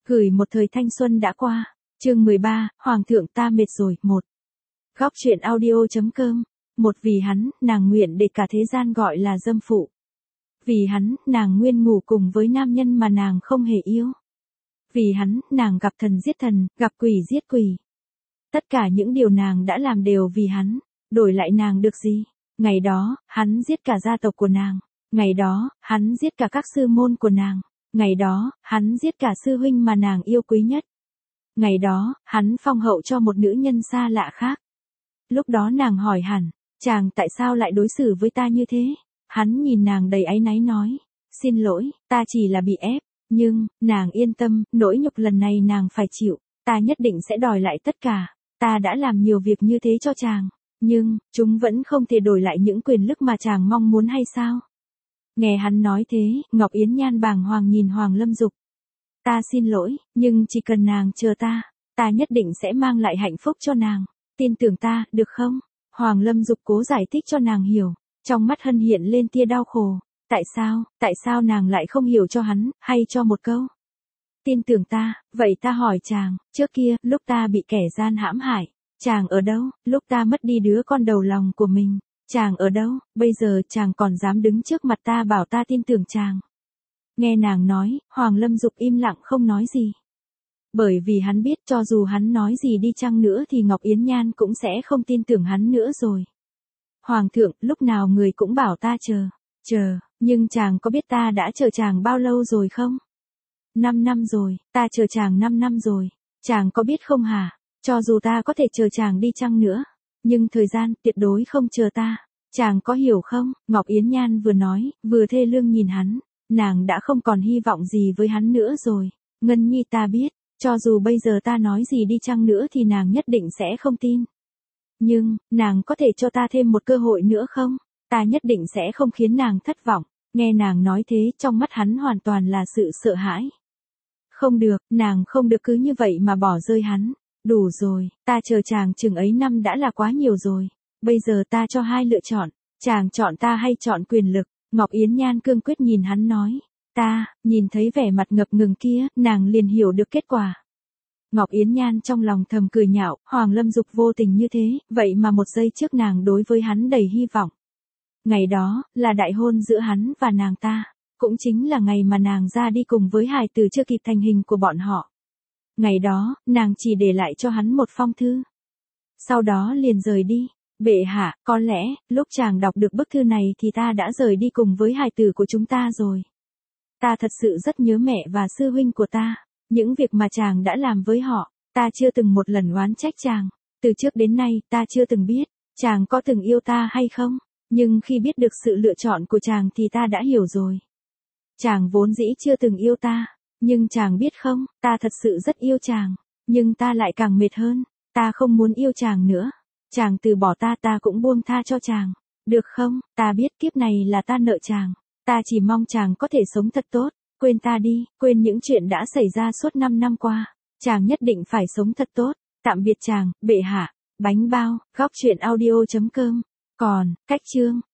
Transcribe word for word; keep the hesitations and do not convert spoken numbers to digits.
Gửi một thời thanh xuân đã qua. Chương mười ba, Hoàng thượng ta mệt rồi. Một. Góc truyện audio.com. Một vì hắn, nàng nguyện để cả thế gian gọi là dâm phụ. Vì hắn, nàng nguyên ngủ cùng với nam nhân mà nàng không hề yêu. Vì hắn, nàng gặp thần giết thần, gặp quỷ giết quỷ. Tất cả những điều nàng đã làm đều vì hắn. Đổi lại nàng được gì? Ngày đó, hắn giết cả gia tộc của nàng. Ngày đó, hắn giết cả các sư môn của nàng. Ngày đó, hắn giết cả sư huynh mà nàng yêu quý nhất. Ngày đó, hắn phong hậu cho một nữ nhân xa lạ khác. Lúc đó nàng hỏi hẳn, chàng tại sao lại đối xử với ta như thế? Hắn nhìn nàng đầy áy náy nói, xin lỗi, ta chỉ là bị ép. Nhưng, nàng yên tâm, nỗi nhục lần này nàng phải chịu, ta nhất định sẽ đòi lại tất cả. Ta đã làm nhiều việc như thế cho chàng, nhưng, chúng vẫn không thể đổi lại những quyền lực mà chàng mong muốn hay sao? Nghe hắn nói thế, Ngọc Yến Nhan bàng hoàng nhìn Hoàng Lâm Dục. Ta xin lỗi, nhưng chỉ cần nàng chờ ta, ta nhất định sẽ mang lại hạnh phúc cho nàng. Tin tưởng ta, được không? Hoàng Lâm Dục cố giải thích cho nàng hiểu, trong mắt hân hiện lên tia đau khổ. Tại sao, tại sao nàng lại không hiểu cho hắn, hay cho một câu? Tin tưởng ta, vậy ta hỏi chàng, trước kia, lúc ta bị kẻ gian hãm hại, chàng ở đâu? Lúc ta mất đi đứa con đầu lòng của mình, chàng ở đâu? Bây giờ chàng còn dám đứng trước mặt ta bảo ta tin tưởng chàng. Nghe nàng nói, Hoàng Lâm Dục im lặng không nói gì. Bởi vì hắn biết cho dù hắn nói gì đi chăng nữa thì Ngọc Yến Nhan cũng sẽ không tin tưởng hắn nữa rồi. Hoàng thượng, lúc nào người cũng bảo ta chờ, chờ, nhưng chàng có biết ta đã chờ chàng bao lâu rồi không? Năm năm rồi, ta chờ chàng năm năm rồi, chàng có biết không hả? Cho dù ta có thể chờ chàng đi chăng nữa, nhưng thời gian tuyệt đối không chờ ta, chàng có hiểu không? Ngọc Yến Nhan vừa nói, vừa thê lương nhìn hắn, nàng đã không còn hy vọng gì với hắn nữa rồi. Ngân Nhi ta biết, cho dù bây giờ ta nói gì đi chăng nữa thì nàng nhất định sẽ không tin. Nhưng, nàng có thể cho ta thêm một cơ hội nữa không? Ta nhất định sẽ không khiến nàng thất vọng. Nghe nàng nói thế, trong mắt hắn hoàn toàn là sự sợ hãi. Không được, nàng không được cứ như vậy mà bỏ rơi hắn. Đủ rồi, ta chờ chàng chừng ấy năm đã là quá nhiều rồi. Bây giờ ta cho hai lựa chọn, chàng chọn ta hay chọn quyền lực? Ngọc Yến Nhan cương quyết nhìn hắn nói. Ta, nhìn thấy vẻ mặt ngập ngừng kia, nàng liền hiểu được kết quả. Ngọc Yến Nhan trong lòng thầm cười nhạo, Hoàng Lâm Dục vô tình như thế, vậy mà một giây trước nàng đối với hắn đầy hy vọng. Ngày đó, là đại hôn giữa hắn và nàng ta, cũng chính là ngày mà nàng ra đi cùng với hài tử chưa kịp thành hình của bọn họ. Ngày đó, nàng chỉ để lại cho hắn một phong thư. Sau đó liền rời đi. Bệ hạ, có lẽ, lúc chàng đọc được bức thư này thì ta đã rời đi cùng với hài tử của chúng ta rồi. Ta thật sự rất nhớ mẹ và sư huynh của ta. Những việc mà chàng đã làm với họ, ta chưa từng một lần oán trách chàng. Từ trước đến nay, ta chưa từng biết, chàng có từng yêu ta hay không. Nhưng khi biết được sự lựa chọn của chàng thì ta đã hiểu rồi. Chàng vốn dĩ chưa từng yêu ta, nhưng chàng biết không, ta thật sự rất yêu chàng. Nhưng ta lại càng mệt hơn, ta không muốn yêu chàng nữa. Chàng từ bỏ ta ta cũng buông tha cho chàng. Được không, ta biết kiếp này là ta nợ chàng. Ta chỉ mong chàng có thể sống thật tốt. Quên ta đi, quên những chuyện đã xảy ra suốt năm năm qua. Chàng nhất định phải sống thật tốt. Tạm biệt chàng, bệ hạ. Bánh bao, góc truyện audio.com. Còn, cách chương.